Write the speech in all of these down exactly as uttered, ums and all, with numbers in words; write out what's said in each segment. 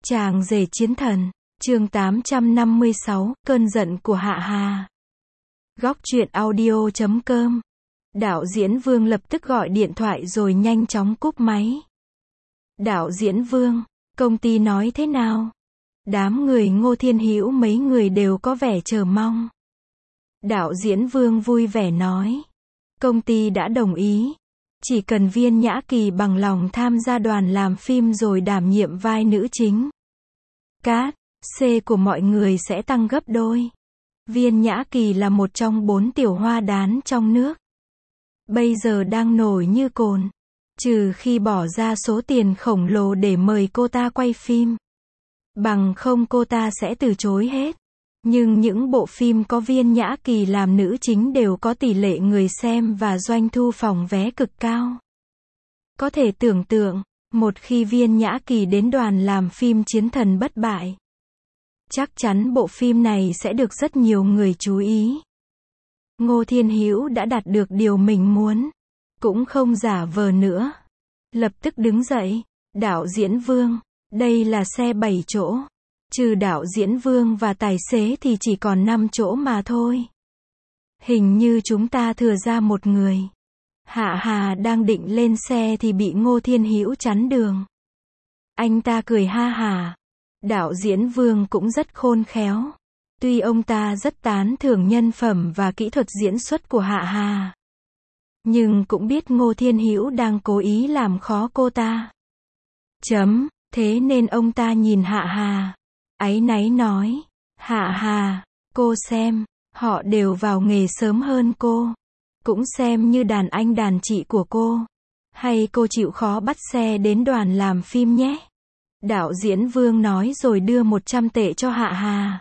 Chàng rể chiến thần, chương tám trăm năm mươi sáu, cơn giận của Hạ Hà. Góc truyện audio chấm com. Đạo diễn Vương lập tức gọi điện thoại rồi nhanh chóng cúp máy. Đạo diễn Vương, công ty nói thế nào? Đám người Ngô Thiên Hữu mấy người đều có vẻ chờ mong. Đạo diễn Vương vui vẻ nói. Công ty đã đồng ý. Chỉ cần Viên Nhã Kỳ bằng lòng tham gia đoàn làm phim rồi đảm nhiệm vai nữ chính. Cát, C của mọi người sẽ tăng gấp đôi. Viên Nhã Kỳ là một trong bốn tiểu hoa đán trong nước. Bây giờ đang nổi như cồn. Trừ khi bỏ ra số tiền khổng lồ để mời cô ta quay phim. Bằng không cô ta sẽ từ chối hết. Nhưng những bộ phim có Viên Nhã Kỳ làm nữ chính đều có tỷ lệ người xem và doanh thu phòng vé cực cao. Có thể tưởng tượng, một khi Viên Nhã Kỳ đến đoàn làm phim Chiến Thần bất bại, chắc chắn bộ phim này sẽ được rất nhiều người chú ý. Ngô Thiên Hữu đã đạt được điều mình muốn, cũng không giả vờ nữa. Lập tức đứng dậy, đạo diễn Vương, đây là xe bảy chỗ. Trừ đạo diễn Vương và tài xế thì chỉ còn năm chỗ mà thôi. Hình như chúng ta thừa ra một người. Hạ Hà đang định lên xe thì bị Ngô Thiên Hữu chắn đường. Anh ta cười ha hả. Đạo diễn Vương cũng rất khôn khéo. Tuy ông ta rất tán thưởng nhân phẩm và kỹ thuật diễn xuất của Hạ Hà, nhưng cũng biết Ngô Thiên Hữu đang cố ý làm khó cô ta. Chấm, thế nên ông ta nhìn Hạ Hà, áy náy nói, Hạ Hà, cô xem, họ đều vào nghề sớm hơn cô. Cũng xem như đàn anh đàn chị của cô. Hay cô chịu khó bắt xe đến đoàn làm phim nhé. Đạo diễn Vương nói rồi đưa một trăm tệ cho Hạ Hà.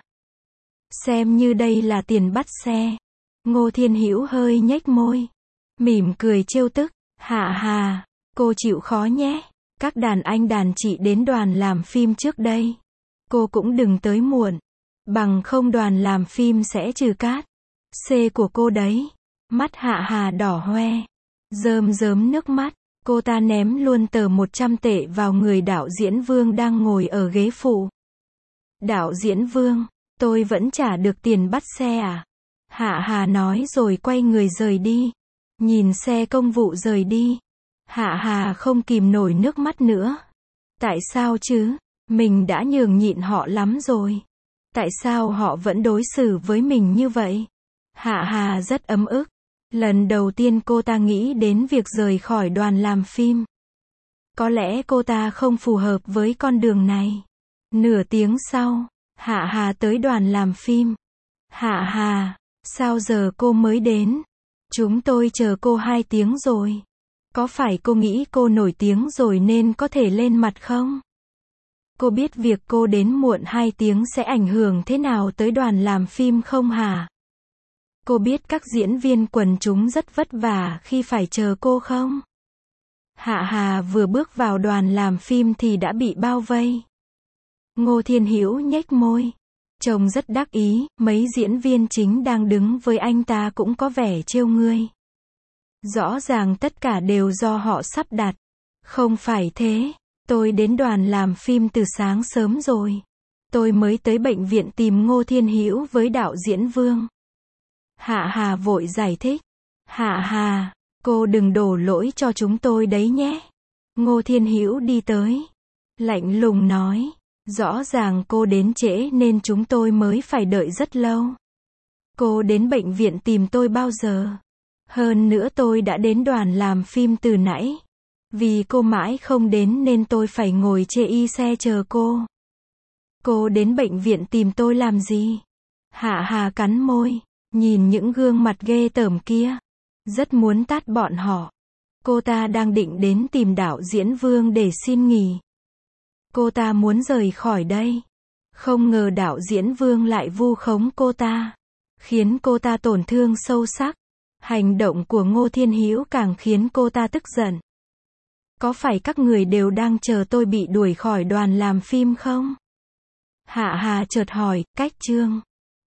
Xem như đây là tiền bắt xe. Ngô Thiên Hữu hơi nhếch môi, mỉm cười trêu tức, Hạ Hà, cô chịu khó nhé. Các đàn anh đàn chị đến đoàn làm phim trước đây. Cô cũng đừng tới muộn. Bằng không đoàn làm phim sẽ trừ cát C của cô đấy. Mắt Hạ Hà đỏ hoe, rơm rớm nước mắt. Cô ta ném luôn tờ một trăm tệ vào người đạo diễn Vương đang ngồi ở ghế phụ. Đạo diễn Vương, tôi vẫn trả được tiền bắt xe à? Hạ Hà nói rồi quay người rời đi. Nhìn xe công vụ rời đi, Hạ Hà không kìm nổi nước mắt nữa. Tại sao chứ? Mình đã nhường nhịn họ lắm rồi. Tại sao họ vẫn đối xử với mình như vậy? Hạ Hà rất ấm ức. Lần đầu tiên cô ta nghĩ đến việc rời khỏi đoàn làm phim. Có lẽ cô ta không phù hợp với con đường này. Nửa tiếng sau, Hạ Hà tới đoàn làm phim. Hạ Hà, sao giờ cô mới đến? Chúng tôi chờ cô hai tiếng rồi. Có phải cô nghĩ cô nổi tiếng rồi nên có thể lên mặt không? Cô biết việc cô đến muộn hai tiếng sẽ ảnh hưởng thế nào tới đoàn làm phim không hả? Cô biết các diễn viên quần chúng rất vất vả khi phải chờ cô không? Hạ Hà vừa bước vào đoàn làm phim thì đã bị bao vây. Ngô Thiên Hữu nhếch môi, trông rất đắc ý, mấy diễn viên chính đang đứng với anh ta cũng có vẻ trêu ngươi. Rõ ràng tất cả đều do họ sắp đặt. Không phải thế, tôi đến đoàn làm phim từ sáng sớm rồi. Tôi mới tới bệnh viện tìm Ngô Thiên Hữu với đạo diễn Vương. Hạ Hà vội giải thích. Hạ Hà, cô đừng đổ lỗi cho chúng tôi đấy nhé. Ngô Thiên Hữu đi tới, lạnh lùng nói, rõ ràng cô đến trễ nên chúng tôi mới phải đợi rất lâu. Cô đến bệnh viện tìm tôi bao giờ? Hơn nữa tôi đã đến đoàn làm phim từ nãy. Vì cô mãi không đến nên tôi phải ngồi chê y xe chờ cô. Cô đến bệnh viện tìm tôi làm gì? Hạ Hà cắn môi, nhìn những gương mặt ghê tởm kia, rất muốn tát bọn họ. Cô ta đang định đến tìm đạo diễn Vương để xin nghỉ. Cô ta muốn rời khỏi đây. Không ngờ đạo diễn Vương lại vu khống cô ta, khiến cô ta tổn thương sâu sắc. Hành động của Ngô Thiên Hữu càng khiến cô ta tức giận. Có phải các người đều đang chờ tôi bị đuổi khỏi đoàn làm phim không? Hạ Hà chợt hỏi, cách chương